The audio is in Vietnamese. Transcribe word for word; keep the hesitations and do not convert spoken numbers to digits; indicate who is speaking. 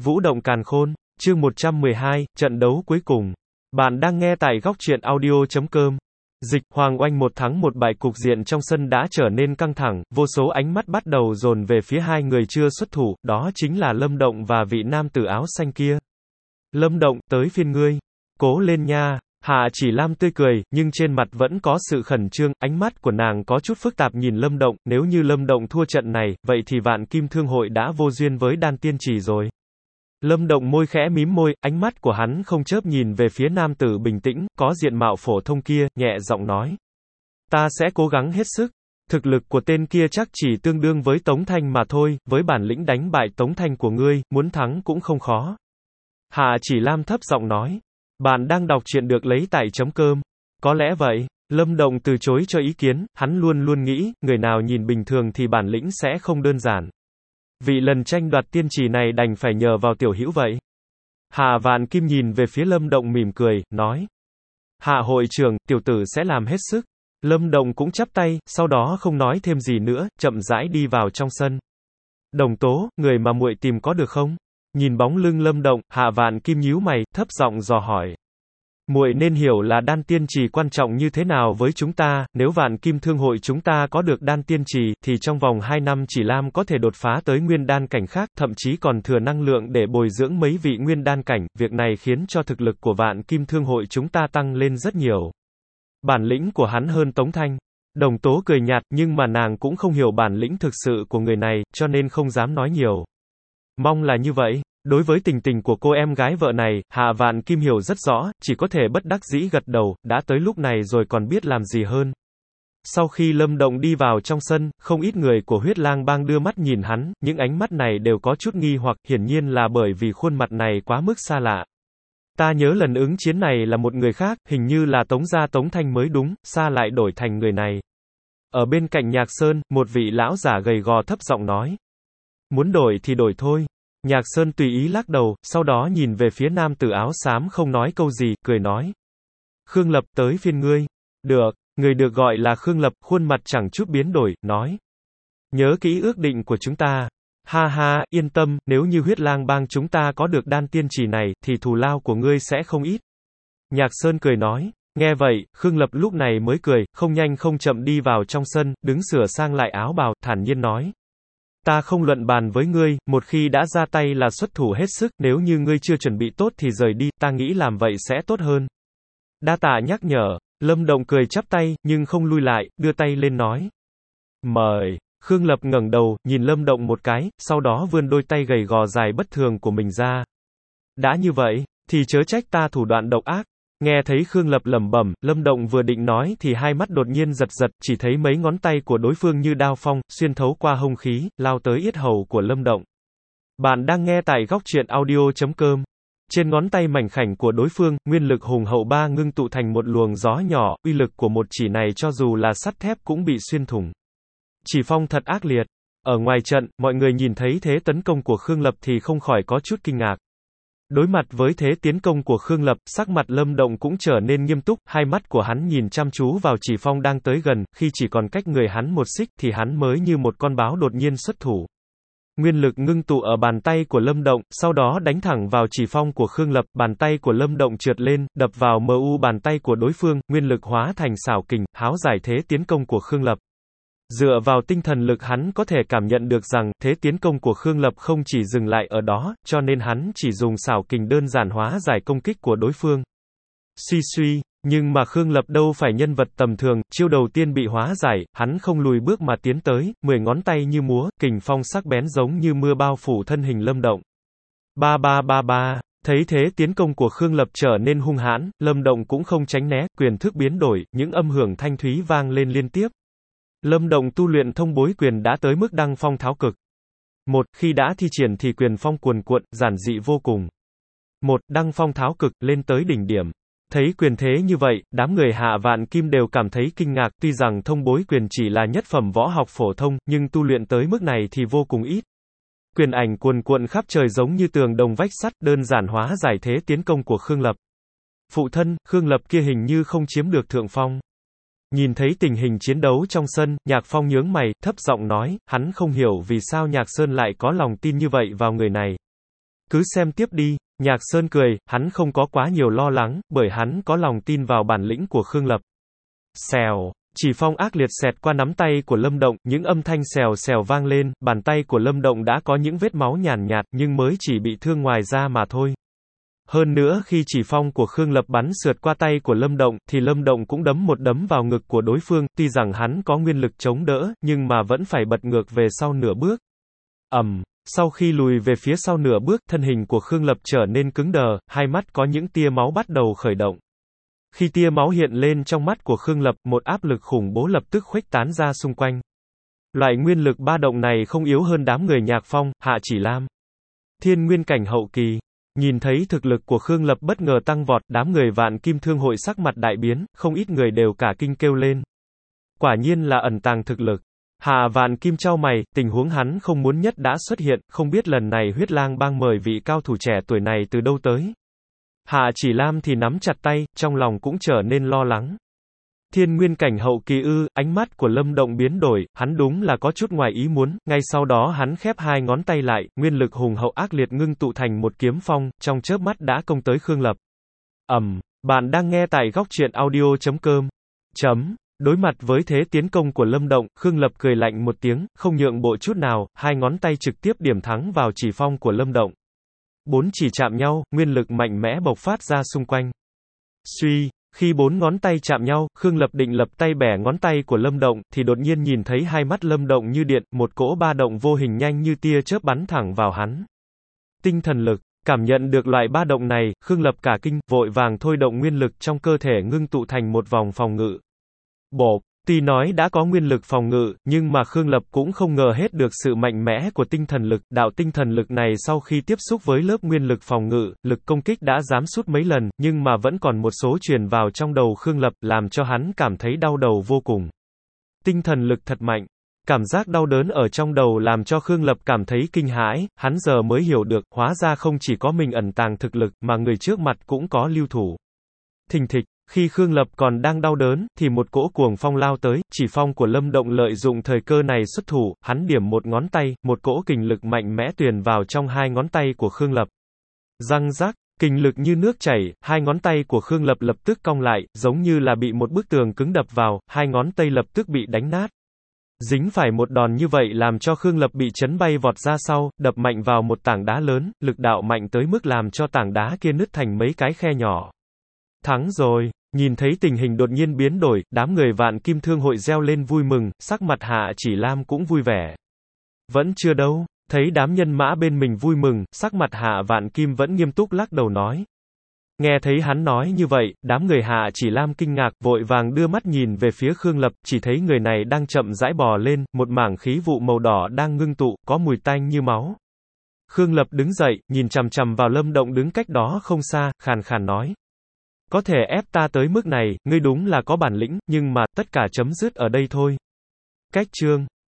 Speaker 1: Vũ động càn khôn, chương một trăm mười hai, trận đấu cuối cùng. Bạn đang nghe tại góc truyện audio chấm com. Dịch, Hoàng Oanh một thắng một bại, cục diện trong sân đã trở nên căng thẳng, vô số ánh mắt bắt đầu dồn về phía hai người chưa xuất thủ, đó chính là Lâm Động và vị nam tử áo xanh kia. Lâm Động, tới phiên ngươi. Cố lên nha. Hạ Chỉ Lam tươi cười, nhưng trên mặt vẫn có sự khẩn trương, ánh mắt của nàng có chút phức tạp nhìn Lâm Động, nếu như Lâm Động thua trận này, vậy thì Vạn Kim Thương hội đã vô duyên với Đan Tiên Trì rồi. Lâm Động môi khẽ mím môi, ánh mắt của hắn không chớp nhìn về phía nam tử bình tĩnh, có diện mạo phổ thông kia, nhẹ giọng nói. Ta sẽ cố gắng hết sức. Thực lực của tên kia chắc chỉ tương đương với Tống Thanh mà thôi, với bản lĩnh đánh bại Tống Thanh của ngươi, muốn thắng cũng không khó. Hạ Chỉ Lam thấp giọng nói. Bạn đang đọc truyện được lấy tại chấm com. Có lẽ vậy. Lâm Động từ chối cho ý kiến, hắn luôn luôn nghĩ, người nào nhìn bình thường thì bản lĩnh sẽ không đơn giản. Vì lần tranh đoạt tiên trì này đành phải nhờ vào tiểu hữu vậy. Hạ Vạn Kim nhìn về phía Lâm Động mỉm cười, nói. Hạ hội trưởng, tiểu tử sẽ làm hết sức. Lâm Động cũng chắp tay, sau đó không nói thêm gì nữa, chậm rãi đi vào trong sân. Đồng Tố, người mà muội tìm có được không? Nhìn bóng lưng Lâm Động, Hạ Vạn Kim nhíu mày, thấp giọng dò hỏi. Muội nên hiểu là đan tiên trì quan trọng như thế nào với chúng ta, nếu Vạn Kim Thương hội chúng ta có được đan tiên trì, thì trong vòng hai năm Chỉ Lam có thể đột phá tới nguyên đan cảnh khác, thậm chí còn thừa năng lượng để bồi dưỡng mấy vị nguyên đan cảnh, việc này khiến cho thực lực của Vạn Kim Thương hội chúng ta tăng lên rất nhiều. Bản lĩnh của hắn hơn Tống Thanh. Đồng Tố cười nhạt, nhưng mà nàng cũng không hiểu bản lĩnh thực sự của người này, cho nên không dám nói nhiều. Mong là như vậy. Đối với tình tình của cô em gái vợ này, Hạ Vạn Kim hiểu rất rõ, chỉ có thể bất đắc dĩ gật đầu, đã tới lúc này rồi còn biết làm gì hơn. Sau khi Lâm Động đi vào trong sân, không ít người của Huyết Lang Bang đưa mắt nhìn hắn, những ánh mắt này đều có chút nghi hoặc, hiển nhiên là bởi vì khuôn mặt này quá mức xa lạ. Ta nhớ lần ứng chiến này là một người khác, hình như là Tống gia Tống Thanh mới đúng, sao lại đổi thành người này. Ở bên cạnh Nhạc Sơn, một vị lão giả gầy gò thấp giọng nói. Muốn đổi thì đổi thôi. Nhạc Sơn tùy ý lắc đầu, sau đó nhìn về phía nam tử áo xám không nói câu gì, cười nói. Khương Lập, tới phiên ngươi. Được, người được gọi là Khương Lập, khuôn mặt chẳng chút biến đổi, nói. Nhớ kỹ ước định của chúng ta. Ha ha, yên tâm, nếu như Huyết Lang Bang chúng ta có được đan tiên trì này, thì thù lao của ngươi sẽ không ít. Nhạc Sơn cười nói. Nghe vậy, Khương Lập lúc này mới cười, không nhanh không chậm đi vào trong sân, đứng sửa sang lại áo bào, thản nhiên nói. Ta không luận bàn với ngươi, một khi đã ra tay là xuất thủ hết sức, nếu như ngươi chưa chuẩn bị tốt thì rời đi, ta nghĩ làm vậy sẽ tốt hơn. Đa tạ nhắc nhở. Lâm Động cười chắp tay, nhưng không lui lại, đưa tay lên nói. Mời. Khương Lập ngẩng đầu, nhìn Lâm Động một cái, sau đó vươn đôi tay gầy gò dài bất thường của mình ra. Đã như vậy, thì chớ trách ta thủ đoạn độc ác. Nghe thấy Khương Lập lẩm bẩm, Lâm Động vừa định nói thì hai mắt đột nhiên giật giật, chỉ thấy mấy ngón tay của đối phương như đao phong, xuyên thấu qua hông khí, lao tới yết hầu của Lâm Động. Bạn đang nghe tại góc truyện audio chấm com. Trên ngón tay mảnh khảnh của đối phương, nguyên lực hùng hậu ba ngưng tụ thành một luồng gió nhỏ, uy lực của một chỉ này cho dù là sắt thép cũng bị xuyên thủng. Chỉ phong thật ác liệt. Ở ngoài trận, mọi người nhìn thấy thế tấn công của Khương Lập thì không khỏi có chút kinh ngạc. Đối mặt với thế tiến công của Khương Lập, sắc mặt Lâm Động cũng trở nên nghiêm túc, hai mắt của hắn nhìn chăm chú vào Chỉ Phong đang tới gần, khi chỉ còn cách người hắn một xích thì hắn mới như một con báo đột nhiên xuất thủ. Nguyên lực ngưng tụ ở bàn tay của Lâm Động, sau đó đánh thẳng vào Chỉ Phong của Khương Lập, bàn tay của Lâm Động trượt lên, đập vào mờ u bàn tay của đối phương, nguyên lực hóa thành xảo kình, háo giải thế tiến công của Khương Lập. Dựa vào tinh thần lực hắn có thể cảm nhận được rằng, thế tiến công của Khương Lập không chỉ dừng lại ở đó, cho nên hắn chỉ dùng xảo kình đơn giản hóa giải công kích của đối phương. Suy suy, nhưng mà Khương Lập đâu phải nhân vật tầm thường, chiêu đầu tiên bị hóa giải, hắn không lùi bước mà tiến tới, mười ngón tay như múa, kình phong sắc bén giống như mưa bao phủ thân hình Lâm Động. Ba ba ba ba, thấy thế tiến công của Khương Lập trở nên hung hãn, Lâm Động cũng không tránh né, quyền thức biến đổi, những âm hưởng thanh thúy vang lên liên tiếp. Lâm Động tu luyện thông bối quyền đã tới mức đăng phong tháo cực. Một, khi đã thi triển thì quyền phong cuồn cuộn, giản dị vô cùng. Một, đăng phong tháo cực, lên tới đỉnh điểm. Thấy quyền thế như vậy, đám người Hạ Vạn Kim đều cảm thấy kinh ngạc, tuy rằng thông bối quyền chỉ là nhất phẩm võ học phổ thông, nhưng tu luyện tới mức này thì vô cùng ít. Quyền ảnh cuồn cuộn khắp trời giống như tường đồng vách sắt, đơn giản hóa giải thế tiến công của Khương Lập. Phụ thân, Khương Lập kia hình như không chiếm được thượng phong. Nhìn thấy tình hình chiến đấu trong sân, Nhạc Phong nhướng mày, thấp giọng nói, hắn không hiểu vì sao Nhạc Sơn lại có lòng tin như vậy vào người này. Cứ xem tiếp đi, Nhạc Sơn cười, hắn không có quá nhiều lo lắng, bởi hắn có lòng tin vào bản lĩnh của Khương Lập. Xèo, chỉ phong ác liệt xẹt qua nắm tay của Lâm Động, những âm thanh xèo xèo vang lên, bàn tay của Lâm Động đã có những vết máu nhàn nhạt, nhưng mới chỉ bị thương ngoài da mà thôi. Hơn nữa khi chỉ phong của Khương Lập bắn sượt qua tay của Lâm Động, thì Lâm Động cũng đấm một đấm vào ngực của đối phương, tuy rằng hắn có nguyên lực chống đỡ, nhưng mà vẫn phải bật ngược về sau nửa bước. ầm, um, sau khi lùi về phía sau nửa bước, thân hình của Khương Lập trở nên cứng đờ, hai mắt có những tia máu bắt đầu khởi động. Khi tia máu hiện lên trong mắt của Khương Lập, một áp lực khủng bố lập tức khuếch tán ra xung quanh. Loại nguyên lực ba động này không yếu hơn đám người Nhạc Phong, Hạ Chỉ Lam. Thiên nguyên cảnh hậu kỳ. Nhìn thấy thực lực của Khương Lập bất ngờ tăng vọt, đám người Vạn Kim Thương hội sắc mặt đại biến, không ít người đều cả kinh kêu lên. Quả nhiên là ẩn tàng thực lực. Hạ Vạn Kim chau mày, tình huống hắn không muốn nhất đã xuất hiện, không biết lần này Huyết Lang Bang mời vị cao thủ trẻ tuổi này từ đâu tới. Hạ Chỉ Lam thì nắm chặt tay, trong lòng cũng trở nên lo lắng. Thiên nguyên cảnh hậu kỳ ư? Ánh mắt của Lâm Động biến đổi, hắn đúng là có chút ngoài ý muốn, ngay sau đó hắn khép hai ngón tay lại, nguyên lực hùng hậu ác liệt ngưng tụ thành một kiếm phong, trong chớp mắt đã công tới Khương Lập. Ầm, um, bạn đang nghe tại góc truyện audio chấm com. Chấm. Đối mặt với thế tiến công của Lâm Động, Khương Lập cười lạnh một tiếng, không nhượng bộ chút nào, hai ngón tay trực tiếp điểm thắng vào chỉ phong của Lâm Động. Bốn chỉ chạm nhau, nguyên lực mạnh mẽ bộc phát ra xung quanh. Suy, khi bốn ngón tay chạm nhau, Khương Lập định lập tay bẻ ngón tay của Lâm Động, thì đột nhiên nhìn thấy hai mắt Lâm Động như điện, một cỗ ba động vô hình nhanh như tia chớp bắn thẳng vào hắn. Tinh thần lực, cảm nhận được loại ba động này, Khương Lập cả kinh, vội vàng thôi động nguyên lực trong cơ thể ngưng tụ thành một vòng phòng ngự. Bộp, tuy nói đã có nguyên lực phòng ngự, nhưng mà Khương Lập cũng không ngờ hết được sự mạnh mẽ của tinh thần lực. Đạo tinh thần lực này sau khi tiếp xúc với lớp nguyên lực phòng ngự, lực công kích đã giảm sút mấy lần, nhưng mà vẫn còn một số truyền vào trong đầu Khương Lập, làm cho hắn cảm thấy đau đầu vô cùng. Tinh thần lực thật mạnh. Cảm giác đau đớn ở trong đầu làm cho Khương Lập cảm thấy kinh hãi, hắn giờ mới hiểu được, hóa ra không chỉ có mình ẩn tàng thực lực, mà người trước mặt cũng có lưu thủ. Thình thịch. Khi Khương Lập còn đang đau đớn, thì một cỗ cuồng phong lao tới, chỉ phong của Lâm Động lợi dụng thời cơ này xuất thủ, hắn điểm một ngón tay, một cỗ kình lực mạnh mẽ truyền vào trong hai ngón tay của Khương Lập. Răng rắc, kình lực như nước chảy, hai ngón tay của Khương Lập lập tức cong lại, giống như là bị một bức tường cứng đập vào, hai ngón tay lập tức bị đánh nát. Dính phải một đòn như vậy làm cho Khương Lập bị chấn bay vọt ra sau, đập mạnh vào một tảng đá lớn, lực đạo mạnh tới mức làm cho tảng đá kia nứt thành mấy cái khe nhỏ. Thắng rồi. Nhìn thấy tình hình đột nhiên biến đổi, đám người Vạn Kim Thương hội reo lên vui mừng, sắc mặt Hạ Chỉ Lam cũng vui vẻ. Vẫn chưa đâu, thấy đám nhân mã bên mình vui mừng, sắc mặt Hạ Vạn Kim vẫn nghiêm túc lắc đầu nói. Nghe thấy hắn nói như vậy, đám người Hạ Chỉ Lam kinh ngạc, vội vàng đưa mắt nhìn về phía Khương Lập, chỉ thấy người này đang chậm rãi bò lên, một mảng khí vụ màu đỏ đang ngưng tụ, có mùi tanh như máu. Khương Lập đứng dậy, nhìn chằm chằm vào Lâm Động đứng cách đó không xa, khàn khàn nói. Có thể ép ta tới mức này, ngươi đúng là có bản lĩnh, nhưng mà, tất cả chấm dứt ở đây thôi. Cách chương